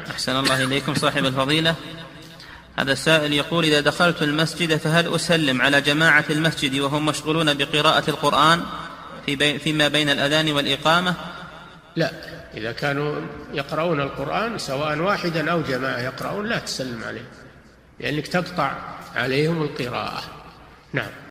أحسن الله إليكم صاحب الفضيلة. هذا السائل يقول: إذا دخلت المسجد فهل أسلم على جماعة المسجد وهم مشغولون بقراءة القرآن فيما بين الأذان والإقامة؟ لا، إذا كانوا يقرؤون القرآن سواء واحدا أو جماعة يقرؤون لا تسلم عليهم، لأنك تقطع عليهم القراءة. نعم.